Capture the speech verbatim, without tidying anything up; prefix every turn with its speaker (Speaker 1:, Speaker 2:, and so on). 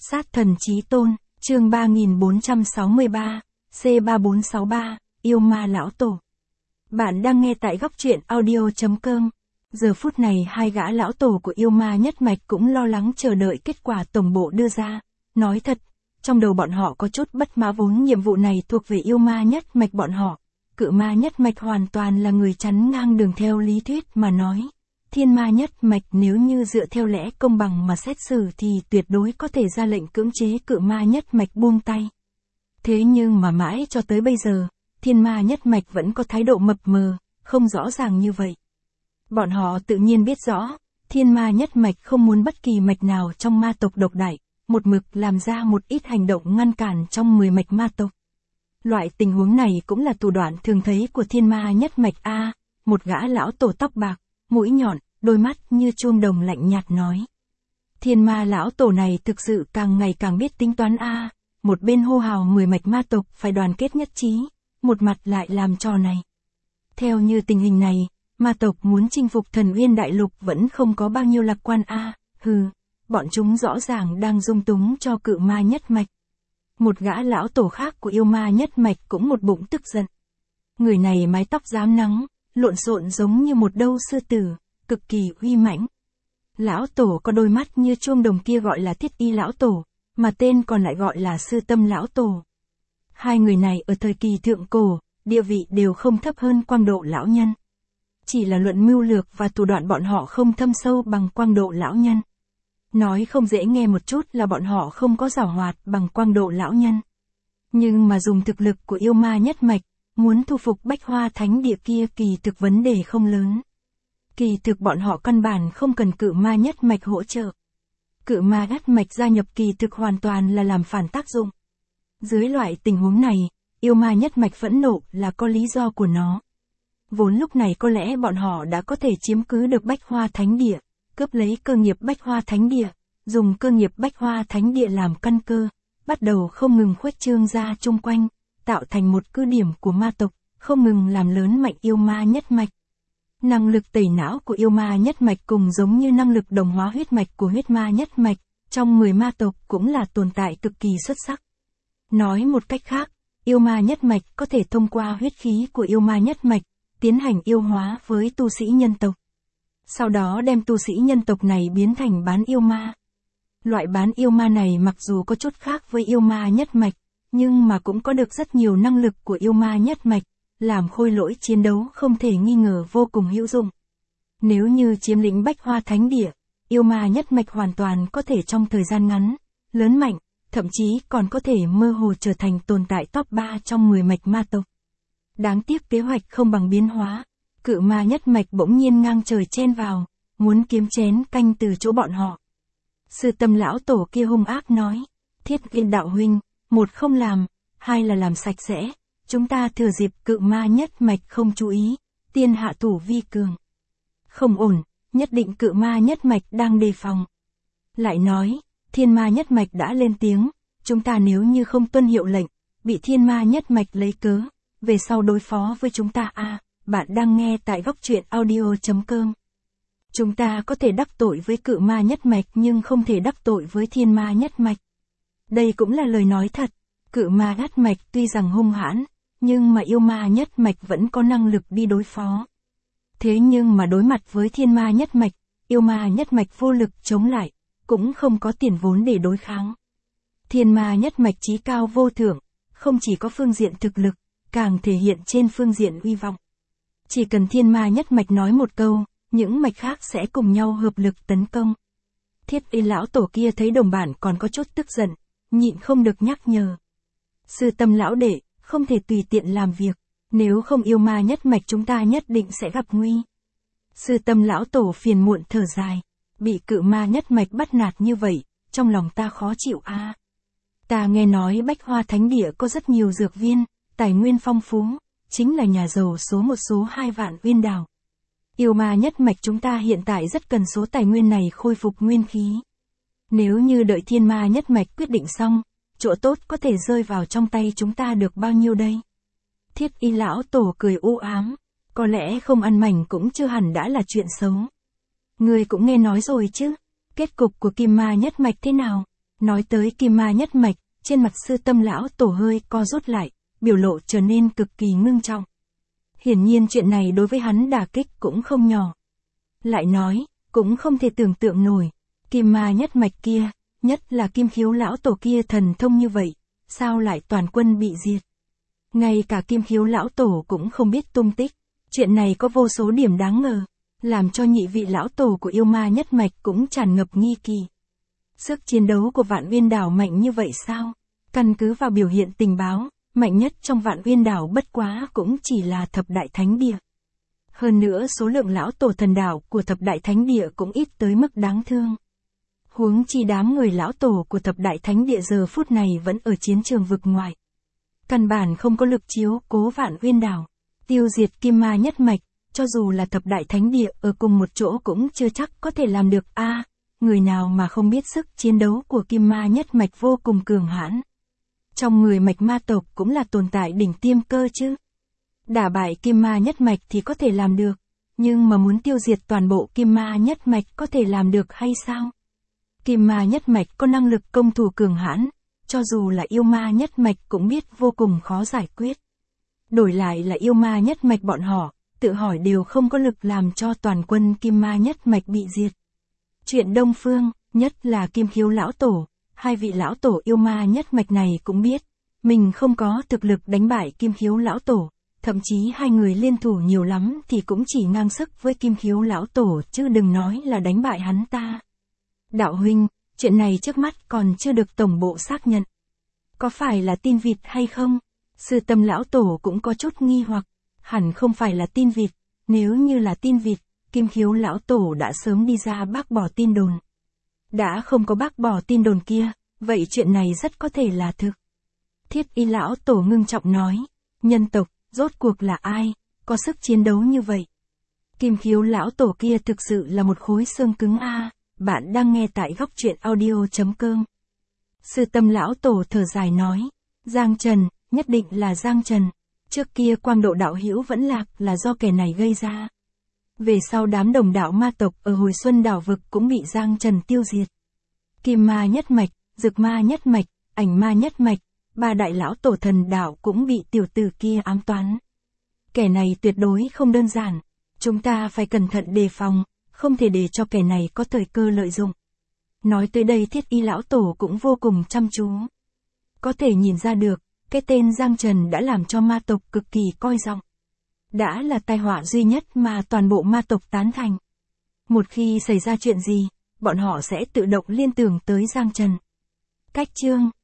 Speaker 1: Sát thần chí tôn, chương ba nghìn bốn trăm sáu mươi ba, C ba bốn sáu ba, yêu ma lão tổ. Bạn đang nghe tại góc truyện audio.com. Giờ phút này hai gã lão tổ của yêu ma nhất mạch cũng lo lắng chờ đợi kết quả tổng bộ đưa ra. Nói thật, trong đầu bọn họ có chút bất mã, vốn nhiệm vụ này thuộc về yêu ma nhất mạch bọn họ. Cự ma nhất mạch hoàn toàn là người chắn ngang đường theo lý thuyết mà nói. Thiên ma nhất mạch nếu như dựa theo lẽ công bằng mà xét xử thì tuyệt đối có thể ra lệnh cưỡng chế cự ma nhất mạch buông tay. Thế nhưng mà mãi cho tới bây giờ, thiên ma nhất mạch vẫn có thái độ mập mờ, không rõ ràng như vậy. Bọn họ tự nhiên biết rõ, thiên ma nhất mạch không muốn bất kỳ mạch nào trong ma tộc độc đại, một mực làm ra một ít hành động ngăn cản trong mười mạch ma tộc. Loại tình huống này cũng là thủ đoạn thường thấy của thiên ma nhất mạch A, một gã lão tổ tóc bạc, mũi nhọn, đôi mắt như chuông đồng lạnh nhạt nói. Thiên ma lão tổ này thực sự càng ngày càng biết tính toán A, một bên hô hào mười mạch ma tộc phải đoàn kết nhất trí, một mặt lại làm trò này. Theo như tình hình này, ma tộc muốn chinh phục Thần Uyên Đại Lục vẫn không có bao nhiêu lạc quan A, hừ, bọn chúng rõ ràng đang dung túng cho cự ma nhất mạch. Một gã lão tổ khác của yêu ma nhất mạch cũng một bụng tức giận. Người này mái tóc rám nắng, lộn xộn giống như một đâu sư tử, cực kỳ uy mãnh. Lão tổ có đôi mắt như chuông đồng kia gọi là Thiết Y lão tổ, mà tên còn lại gọi là Sư Tâm lão tổ. Hai người này ở thời kỳ thượng cổ, địa vị đều không thấp hơn Quang Độ lão nhân. Chỉ là luận mưu lược và thủ đoạn bọn họ không thâm sâu bằng Quang Độ lão nhân. Nói không dễ nghe một chút là bọn họ không có giảo hoạt bằng Quang Độ lão nhân. Nhưng mà dùng thực lực của yêu ma nhất mạch, muốn thu phục Bách Hoa Thánh Địa kia kỳ thực vấn đề không lớn. Kỳ thực bọn họ căn bản không cần cự ma nhất mạch hỗ trợ. Cự ma nhất mạch gia nhập kỳ thực hoàn toàn là làm phản tác dụng. Dưới loại tình huống này, yêu ma nhất mạch phẫn nộ là có lý do của nó. Vốn lúc này có lẽ bọn họ đã có thể chiếm cứ được Bách Hoa Thánh Địa, cướp lấy cơ nghiệp Bách Hoa Thánh Địa, dùng cơ nghiệp Bách Hoa Thánh Địa làm căn cơ, bắt đầu không ngừng khuếch trương ra chung quanh, tạo thành một cứ điểm của ma tộc, không ngừng làm lớn mạnh yêu ma nhất mạch. Năng lực tẩy não của yêu ma nhất mạch cùng giống như năng lực đồng hóa huyết mạch của huyết ma nhất mạch, trong mười ma tộc cũng là tồn tại cực kỳ xuất sắc. Nói một cách khác, yêu ma nhất mạch có thể thông qua huyết khí của yêu ma nhất mạch, tiến hành yêu hóa với tu sĩ nhân tộc. Sau đó đem tu sĩ nhân tộc này biến thành bán yêu ma. Loại bán yêu ma này mặc dù có chút khác với yêu ma nhất mạch, nhưng mà cũng có được rất nhiều năng lực của yêu ma nhất mạch, làm khôi lỗi chiến đấu không thể nghi ngờ vô cùng hữu dụng. Nếu như chiếm lĩnh Bách Hoa Thánh Địa, yêu ma nhất mạch hoàn toàn có thể trong thời gian ngắn, lớn mạnh, thậm chí còn có thể mơ hồ trở thành tồn tại top ba trong mười mạch ma tộc. Đáng tiếc kế hoạch không bằng biến hóa, cự ma nhất mạch bỗng nhiên ngang trời chen vào, muốn kiếm chén canh từ chỗ bọn họ. Sư Tâm lão tổ kia hung ác nói, Thiết Y đạo huynh, một không làm, hai là làm sạch sẽ. Chúng ta thừa dịp cự ma nhất mạch không chú ý, tiên hạ thủ vi cường. Không ổn, nhất định cự ma nhất mạch đang đề phòng. Lại nói, thiên ma nhất mạch đã lên tiếng, chúng ta nếu như không tuân hiệu lệnh, bị thiên ma nhất mạch lấy cớ, về sau đối phó với chúng ta a. À, bạn đang nghe tại góc truyện audio.com. Chúng ta có thể đắc tội với cự ma nhất mạch nhưng không thể đắc tội với thiên ma nhất mạch. Đây cũng là lời nói thật, cự ma nhất mạch tuy rằng hung hãn, nhưng mà yêu ma nhất mạch vẫn có năng lực đi đối phó. Thế nhưng mà đối mặt với thiên ma nhất mạch, yêu ma nhất mạch vô lực chống lại, cũng không có tiền vốn để đối kháng. Thiên ma nhất mạch chí cao vô thượng, không chỉ có phương diện thực lực, càng thể hiện trên phương diện uy vọng. Chỉ cần thiên ma nhất mạch nói một câu, những mạch khác sẽ cùng nhau hợp lực tấn công. Thiết Y lão tổ kia thấy đồng bản còn có chút tức giận, nhịn không được nhắc nhở. Sư Tâm lão đệ, không thể tùy tiện làm việc, nếu không yêu ma nhất mạch chúng ta nhất định sẽ gặp nguy. Sư Tâm lão tổ phiền muộn thở dài, bị cự ma nhất mạch bắt nạt như vậy, trong lòng ta khó chịu a. À. Ta nghe nói Bách Hoa Thánh Địa có rất nhiều dược viên, tài nguyên phong phú, chính là nhà giàu số một số hai vạn uyên đào. Yêu ma nhất mạch chúng ta hiện tại rất cần số tài nguyên này khôi phục nguyên khí. Nếu như đợi thiên ma nhất mạch quyết định xong, chỗ tốt có thể rơi vào trong tay chúng ta được bao nhiêu đây? Thiết Y lão tổ cười u ám, có lẽ không ăn mảnh cũng chưa hẳn đã là chuyện xấu. Ngươi cũng nghe nói rồi chứ, kết cục của kim ma nhất mạch thế nào? Nói tới Kim Ma Nhất Mạch, trên mặt Sư Tâm lão tổ hơi co rút lại, biểu lộ trở nên cực kỳ ngưng trọng. Hiển nhiên chuyện này đối với hắn đả kích cũng không nhỏ. Lại nói, cũng không thể tưởng tượng nổi, Kim Ma Nhất Mạch kia, nhất là Kim Khiếu lão tổ kia thần thông như vậy, sao lại toàn quân bị diệt. Ngay cả Kim Khiếu lão tổ cũng không biết tung tích, chuyện này có vô số điểm đáng ngờ, làm cho nhị vị lão tổ của Yêu Ma Nhất Mạch cũng tràn ngập nghi kỳ. Sức chiến đấu của Vạn Uyên Đảo mạnh như vậy sao? Căn cứ vào biểu hiện tình báo, mạnh nhất trong Vạn Uyên Đảo bất quá cũng chỉ là Thập Đại Thánh Địa. Hơn nữa số lượng lão tổ thần đảo của Thập Đại Thánh Địa cũng ít tới mức đáng thương. Huống chi đám người lão tổ của Thập Đại Thánh Địa giờ phút này vẫn ở chiến trường vực ngoài. Căn bản không có lực chiếu cố Vạn Uyên Đảo, tiêu diệt Kim Ma Nhất Mạch, cho dù là Thập Đại Thánh Địa ở cùng một chỗ cũng chưa chắc có thể làm được a. À, người nào mà không biết sức chiến đấu của Kim Ma Nhất Mạch vô cùng cường hãn. Trong người mạch ma tộc cũng là tồn tại đỉnh tiêm cơ chứ. Đả bại Kim Ma Nhất Mạch thì có thể làm được, nhưng mà muốn tiêu diệt toàn bộ Kim Ma Nhất Mạch có thể làm được hay sao? Kim Ma Nhất Mạch có năng lực công thủ cường hãn, cho dù là Yêu Ma Nhất Mạch cũng biết vô cùng khó giải quyết. Đổi lại là Yêu Ma Nhất Mạch bọn họ, tự hỏi đều không có lực làm cho toàn quân Kim Ma Nhất Mạch bị diệt. Chuyện Đông Phương, nhất là Kim Khiếu lão tổ, hai vị lão tổ Yêu Ma Nhất Mạch này cũng biết, mình không có thực lực đánh bại Kim Khiếu lão tổ, thậm chí hai người liên thủ nhiều lắm thì cũng chỉ ngang sức với Kim Khiếu lão tổ chứ đừng nói là đánh bại hắn ta. Đạo huynh, chuyện này trước mắt còn chưa được tổng bộ xác nhận. Có phải là tin vịt hay không? Sư Tâm lão tổ cũng có chút nghi hoặc, hẳn không phải là tin vịt, nếu như là tin vịt, Kim Khiếu lão tổ đã sớm đi ra bác bỏ tin đồn. Đã không có bác bỏ tin đồn kia, vậy chuyện này rất có thể là thực. Thiết Y lão tổ ngưng trọng nói, nhân tộc, rốt cuộc là ai, có sức chiến đấu như vậy? Kim Khiếu lão tổ kia thực sự là một khối xương cứng a. À, bạn đang nghe tại góc truyện audio chấm com. Sư Tâm lão tổ thở dài nói, Giang Trần, nhất định là Giang Trần. Trước kia Quang Độ đạo hữu vẫn lạc là do kẻ này gây ra. Về sau đám đồng đạo ma tộc ở Hồi Xuân đảo vực cũng bị Giang Trần tiêu diệt. Kim Ma Nhất Mạch, Dực Ma Nhất Mạch, Ảnh Ma Nhất Mạch, ba đại lão tổ thần đạo cũng bị tiểu tử kia ám toán. Kẻ này tuyệt đối không đơn giản, chúng ta phải cẩn thận đề phòng, không thể để cho kẻ này có thời cơ lợi dụng. Nói tới đây Thiết Y lão tổ cũng vô cùng chăm chú. Có thể nhìn ra được, cái tên Giang Trần đã làm cho ma tộc cực kỳ coi trọng. Đã là tai họa duy nhất mà toàn bộ ma tộc tán thành. Một khi xảy ra chuyện gì, bọn họ sẽ tự động liên tưởng tới Giang Trần. Cách chương